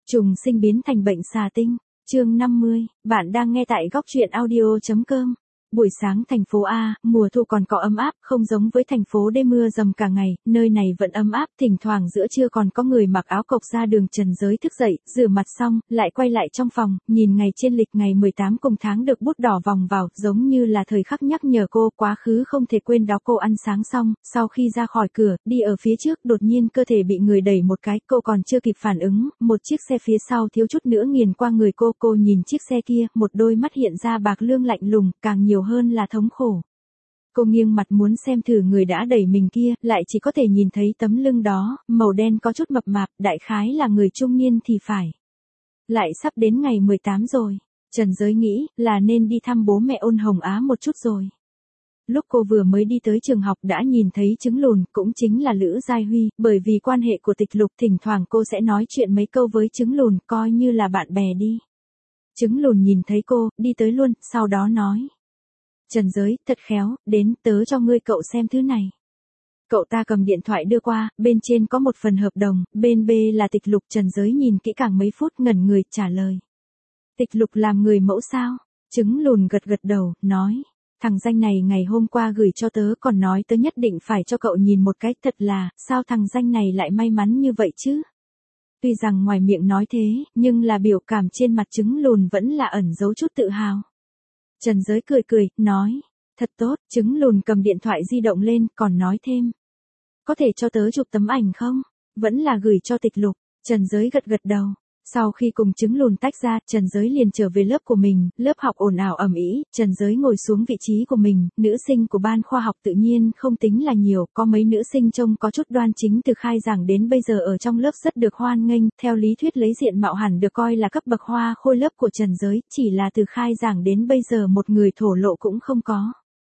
Trùng sinh biến thành bệnh xà tinh. Chương 50, bạn đang nghe tại góc truyện audio.com. Buổi sáng thành phố A, mùa thu còn có ấm áp, không giống với thành phố D mưa dầm cả ngày, nơi này vẫn ấm áp, thỉnh thoảng giữa trưa còn có người mặc áo cộc ra đường Trần Giới thức dậy, rửa mặt xong, lại quay lại trong phòng, nhìn ngày trên lịch ngày 18 cùng tháng được bút đỏ vòng vào, giống như là thời khắc nhắc nhở cô, quá khứ không thể quên đó. Cô ăn sáng xong, sau khi ra khỏi cửa, đi ở phía trước, đột nhiên cơ thể bị người đẩy một cái, cô còn chưa kịp phản ứng, một chiếc xe phía sau thiếu chút nữa nghiền qua người cô nhìn chiếc xe kia, một đôi mắt hiện ra bạc lương lạnh lùng, càng nhiều hơn là thống khổ. Cô nghiêng mặt muốn xem thử người đã đẩy mình kia, lại chỉ có thể nhìn thấy tấm lưng đó, màu đen có chút mập mạp, đại khái là người trung niên thì phải. Lại sắp đến ngày 18 rồi, Trần Giới nghĩ là nên đi thăm bố mẹ Ôn Hồng Á một chút rồi. Lúc cô vừa mới đi tới trường học đã nhìn thấy Trứng Lùn, cũng chính là Lữ Giai Huy, bởi vì quan hệ của Tịch Lục thỉnh thoảng cô sẽ nói chuyện mấy câu với Trứng Lùn, coi như là bạn bè đi. Trứng Lùn nhìn thấy cô, đi tới luôn, sau đó nói. Trần Giới, thật khéo, đến, tớ cho ngươi cậu xem thứ này. Cậu ta cầm điện thoại đưa qua, bên trên có một phần hợp đồng, bên B là Tịch Lục. Trần Giới nhìn kỹ càng mấy phút ngẩn người, trả lời. Tịch Lục làm người mẫu sao? Trứng Lùn gật gật đầu, nói. Thằng danh này ngày hôm qua gửi cho tớ còn nói tớ nhất định phải cho cậu nhìn một cái, thật là, sao thằng danh này lại may mắn như vậy chứ? Tuy rằng ngoài miệng nói thế, nhưng là biểu cảm trên mặt Trứng Lùn vẫn là ẩn giấu chút tự hào. Trần Giới cười, nói, thật tốt. Trứng Lùn cầm điện thoại di động lên, còn nói thêm. Có thể cho tớ chụp tấm ảnh không? Vẫn là gửi cho Tịch Lục. Trần Giới gật gật đầu. Sau khi cùng Trứng Lùn tách ra, Trần Giới liền trở về lớp của mình, lớp học ồn ào ầm ĩ, Trần Giới ngồi xuống vị trí của mình, nữ sinh của ban khoa học tự nhiên không tính là nhiều, có mấy nữ sinh trông có chút đoan chính từ khai giảng đến bây giờ ở trong lớp rất được hoan nghênh, theo lý thuyết lấy diện mạo hẳn được coi là cấp bậc hoa khôi lớp của Trần Giới, chỉ là từ khai giảng đến bây giờ một người thổ lộ cũng không có.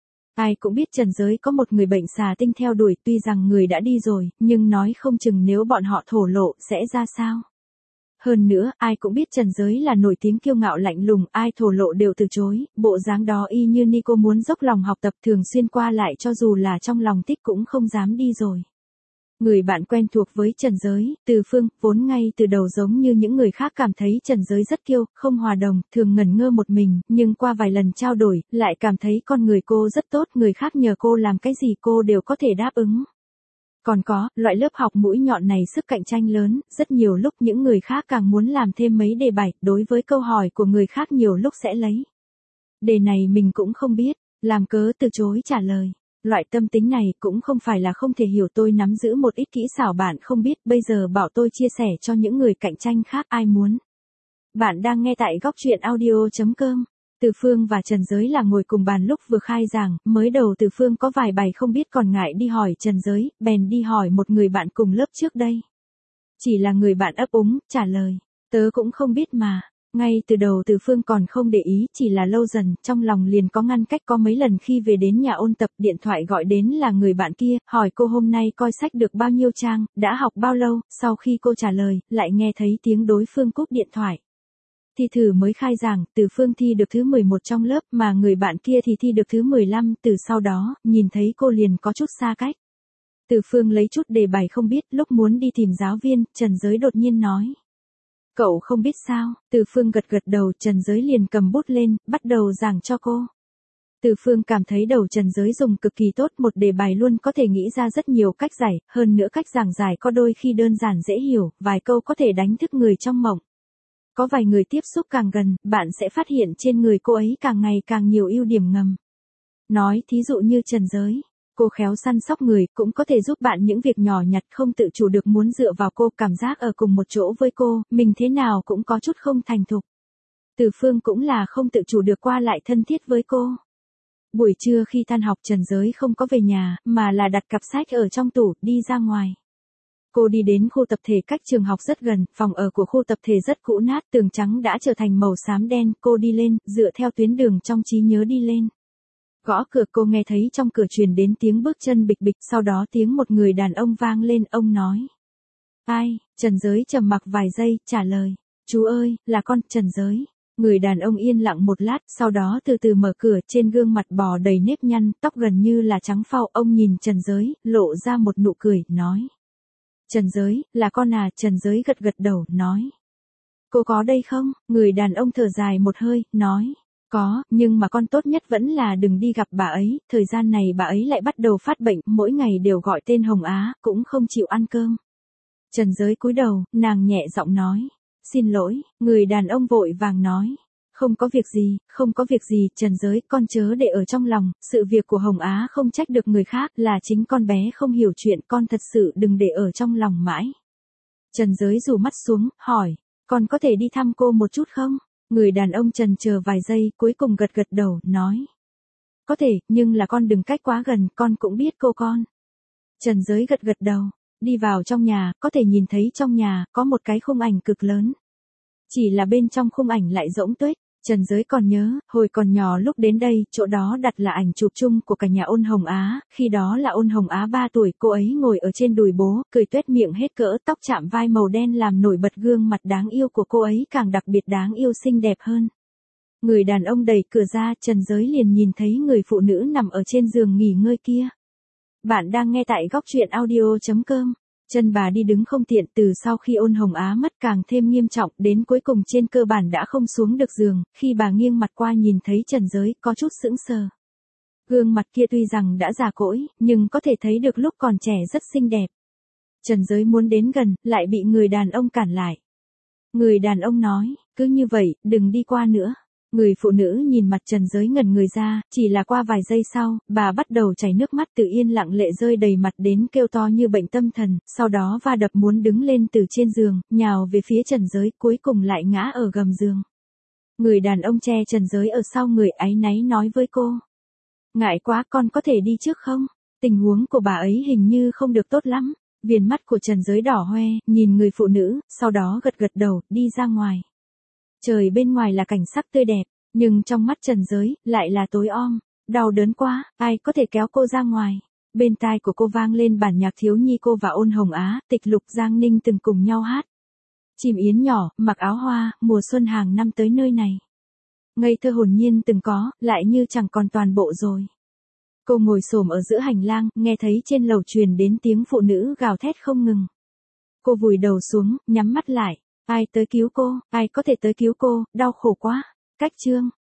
Ai cũng biết Trần Giới có một người bệnh xà tinh theo đuổi, tuy rằng người đã đi rồi, nhưng nói không chừng nếu bọn họ thổ lộ sẽ ra sao. Hơn nữa, ai cũng biết Trần Giới là nổi tiếng kiêu ngạo lạnh lùng, ai thổ lộ đều từ chối, bộ dáng đó y như Nico muốn dốc lòng học tập, thường xuyên qua lại cho dù là trong lòng thích cũng không dám đi rồi. Người bạn quen thuộc với Trần Giới, Từ Phương, vốn ngay từ đầu giống như những người khác cảm thấy Trần Giới rất kiêu, không hòa đồng, thường ngẩn ngơ một mình, nhưng qua vài lần trao đổi, lại cảm thấy con người cô rất tốt, người khác nhờ cô làm cái gì cô đều có thể đáp ứng. Còn có, loại lớp học mũi nhọn này sức cạnh tranh lớn, rất nhiều lúc những người khác càng muốn làm thêm mấy đề bài, đối với câu hỏi của người khác nhiều lúc sẽ lấy. Đề này mình cũng không biết, làm cớ từ chối trả lời. Loại tâm tính này cũng không phải là không thể hiểu, tôi nắm giữ một ít kỹ xảo bạn không biết, bây giờ bảo tôi chia sẻ cho những người cạnh tranh khác, ai muốn. Bạn đang nghe tại góc truyện audio.com. Từ Phương và Trần Giới là ngồi cùng bàn lúc vừa khai giảng, mới đầu Từ Phương có vài bài không biết còn ngại đi hỏi Trần Giới, bèn đi hỏi một người bạn cùng lớp trước đây. Chỉ là người bạn ấp úng, trả lời, tớ cũng không biết mà. Ngay từ đầu Từ Phương còn không để ý, chỉ là lâu dần, trong lòng liền có ngăn cách. Có mấy lần khi về đến nhà ôn tập, điện thoại gọi đến là người bạn kia, hỏi cô hôm nay coi sách được bao nhiêu trang, đã học bao lâu, sau khi cô trả lời, lại nghe thấy tiếng đối phương cúp điện thoại. Thi thử mới khai giảng, Từ Phương thi được thứ 11 trong lớp, mà người bạn kia thì thi được thứ 15, từ sau đó, nhìn thấy cô liền có chút xa cách. Từ Phương lấy chút đề bài không biết, lúc muốn đi tìm giáo viên, Trần Giới đột nhiên nói. Cậu không biết sao? Từ Phương gật gật đầu, Trần Giới liền cầm bút lên, bắt đầu giảng cho cô. Từ Phương cảm thấy đầu Trần Giới dùng cực kỳ tốt, một đề bài luôn có thể nghĩ ra rất nhiều cách giải, hơn nữa cách giảng giải có đôi khi đơn giản dễ hiểu, vài câu có thể đánh thức người trong mộng. Có vài người tiếp xúc càng gần, bạn sẽ phát hiện trên người cô ấy càng ngày càng nhiều ưu điểm ngầm. Nói thí dụ như Trần Giới, cô khéo săn sóc người, cũng có thể giúp bạn những việc nhỏ nhặt, không tự chủ được muốn dựa vào cô, cảm giác ở cùng một chỗ với cô, mình thế nào cũng có chút không thành thục. Từ Phương cũng là không tự chủ được qua lại thân thiết với cô. Buổi trưa khi tan học Trần Giới không có về nhà, mà là đặt cặp sách ở trong tủ, đi ra ngoài. Cô đi đến khu tập thể cách trường học rất gần, phòng ở của khu tập thể rất cũ nát, tường trắng đã trở thành màu xám đen, cô đi lên, dựa theo tuyến đường trong trí nhớ đi lên. Gõ cửa, cô nghe thấy trong cửa truyền đến tiếng bước chân bịch bịch, sau đó tiếng một người đàn ông vang lên, ông nói. Ai? Trần Giới trầm mặc vài giây, trả lời. Chú ơi, là con, Trần Giới. Người đàn ông yên lặng một lát, sau đó từ từ mở cửa, trên gương mặt bò đầy nếp nhăn, tóc gần như là trắng phau, ông nhìn Trần Giới, lộ ra một nụ cười, nói. Trần Giới, là con à? Trần Giới gật gật đầu, nói. Cô có đây không? Người đàn ông thở dài một hơi, nói. Có, nhưng mà con tốt nhất vẫn là đừng đi gặp bà ấy, thời gian này bà ấy lại bắt đầu phát bệnh, mỗi ngày đều gọi tên Hồng Á, cũng không chịu ăn cơm. Trần Giới cúi đầu, nàng nhẹ giọng nói. Xin lỗi, người đàn ông vội vàng nói. Không có việc gì, không có việc gì, Trần Giới, con chớ để ở trong lòng, sự việc của Hồng Á không trách được người khác, là chính con bé không hiểu chuyện, con thật sự đừng để ở trong lòng mãi. Trần Giới rủ mắt xuống, hỏi, con có thể đi thăm cô một chút không? Người đàn ông trần chờ vài giây, cuối cùng gật gật đầu, nói. Có thể, nhưng là con đừng cách quá gần, con cũng biết cô con. Trần Giới gật gật đầu, đi vào trong nhà, có thể nhìn thấy trong nhà, có một cái khung ảnh cực lớn. Chỉ là bên trong khung ảnh lại rỗng tuếch. Trần Giới còn nhớ, hồi còn nhỏ lúc đến đây, chỗ đó đặt là ảnh chụp chung của cả nhà Ôn Hồng Á, khi đó là Ôn Hồng Á 3 tuổi, cô ấy ngồi ở trên đùi bố, cười tuét miệng hết cỡ, tóc chạm vai màu đen làm nổi bật gương mặt đáng yêu của cô ấy càng đặc biệt đáng yêu xinh đẹp hơn. Người đàn ông đẩy cửa ra, Trần Giới liền nhìn thấy người phụ nữ nằm ở trên giường nghỉ ngơi kia. Bạn đang nghe tại góc truyện audio.com. Chân bà đi đứng không tiện, từ sau khi Ôn Hồng Á mất càng thêm nghiêm trọng, đến cuối cùng trên cơ bản đã không xuống được giường, khi bà nghiêng mặt qua nhìn thấy Trần Giới, có chút sững sờ. Gương mặt kia tuy rằng đã già cỗi, nhưng có thể thấy được lúc còn trẻ rất xinh đẹp. Trần Giới muốn đến gần, lại bị người đàn ông cản lại. Người đàn ông nói, cứ như vậy, đừng đi qua nữa. Người phụ nữ nhìn mặt Trần Giới ngẩn người ra, chỉ là qua vài giây sau, bà bắt đầu chảy nước mắt tự yên lặng lệ rơi đầy mặt đến kêu to như bệnh tâm thần, sau đó va đập muốn đứng lên từ trên giường, nhào về phía Trần Giới, cuối cùng lại ngã ở gầm giường. Người đàn ông che Trần Giới ở sau người, áy náy nói với cô. Ngại quá, con có thể đi trước không? Tình huống của bà ấy hình như không được tốt lắm. Viền mắt của Trần Giới đỏ hoe, nhìn người phụ nữ, sau đó gật gật đầu, đi ra ngoài. Trời bên ngoài là cảnh sắc tươi đẹp, nhưng trong mắt Trần Giới, lại là tối om. Đau đớn quá, ai có thể kéo cô ra ngoài. Bên tai của cô vang lên bản nhạc thiếu nhi cô và Ôn Hồng Á, Tịch Lục Giang Ninh từng cùng nhau hát. Chim yến nhỏ, mặc áo hoa, mùa xuân hàng năm tới nơi này. Ngây thơ hồn nhiên từng có, lại như chẳng còn toàn bộ rồi. Cô ngồi xổm ở giữa hành lang, nghe thấy trên lầu truyền đến tiếng phụ nữ gào thét không ngừng. Cô vùi đầu xuống, nhắm mắt lại. Ai tới cứu cô, ai có thể tới cứu cô, đau khổ quá. Cách chương.